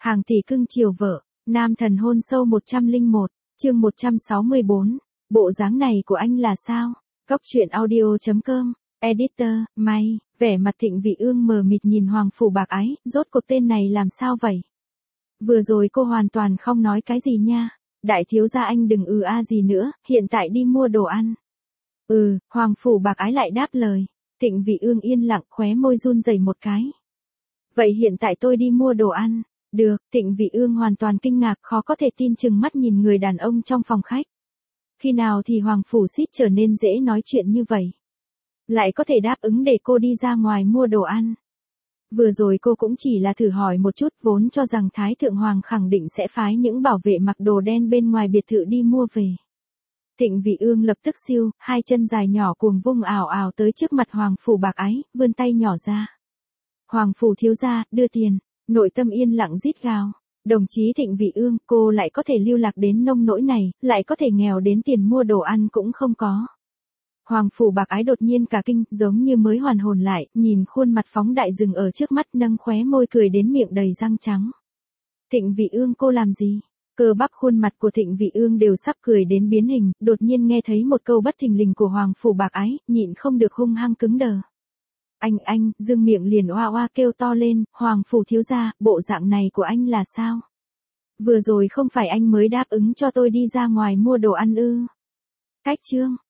Hàng tỷ cưng chiều vợ, nam thần hôn sâu 101, chương 164. Bộ dáng này của anh là sao? Góc truyện audio.com, editor, May, vẻ mặt Thịnh Vị Ương mờ mịt nhìn Hoàng Phủ Bạc Ái, rốt cuộc tên này làm sao vậy? Vừa rồi cô hoàn toàn không nói cái gì nha. Đại thiếu gia anh đừng gì nữa, hiện tại đi mua đồ ăn. Hoàng Phủ Bạc Ái lại đáp lời. Thịnh Vị Ương yên lặng, khóe môi run rẩy một cái. Vậy hiện tại tôi đi mua đồ ăn. Được, Thịnh Vị Ương hoàn toàn kinh ngạc, khó có thể tin chừng mắt nhìn người đàn ông trong phòng khách. Khi nào thì Hoàng Phủ Xít trở nên dễ nói chuyện như vậy? Lại có thể đáp ứng để cô đi ra ngoài mua đồ ăn. Vừa rồi cô cũng chỉ là thử hỏi một chút, vốn cho rằng Thái Thượng Hoàng khẳng định sẽ phái những bảo vệ mặc đồ đen bên ngoài biệt thự đi mua về. Thịnh Vị Ương lập tức siêu, hai chân dài nhỏ cuồng vung ào ào tới trước mặt Hoàng Phủ Bạc Ái, vươn tay nhỏ ra. Hoàng Phủ thiếu gia, đưa tiền. Nội tâm yên lặng rít gào. Đồng chí Thịnh Vị Ương, cô lại có thể lưu lạc đến nông nỗi này, lại có thể nghèo đến tiền mua đồ ăn cũng không có. Hoàng Phủ Bạc Ái đột nhiên cả kinh, giống như mới hoàn hồn lại, nhìn khuôn mặt phóng đại rừng ở trước mắt, nâng khóe môi cười đến miệng đầy răng trắng. Thịnh Vị Ương, cô làm gì? Cơ bắp khuôn mặt của Thịnh Vị Ương đều sắp cười đến biến hình, đột nhiên nghe thấy một câu bất thình lình của Hoàng Phủ Bạc Ái, nhịn không được hung hăng cứng đờ. Anh, dương miệng liền oa oa kêu to lên, Hoàng Phủ thiếu gia, bộ dạng này của anh là sao? Vừa rồi không phải anh mới đáp ứng cho tôi đi ra ngoài mua đồ ăn ư? Cách chương.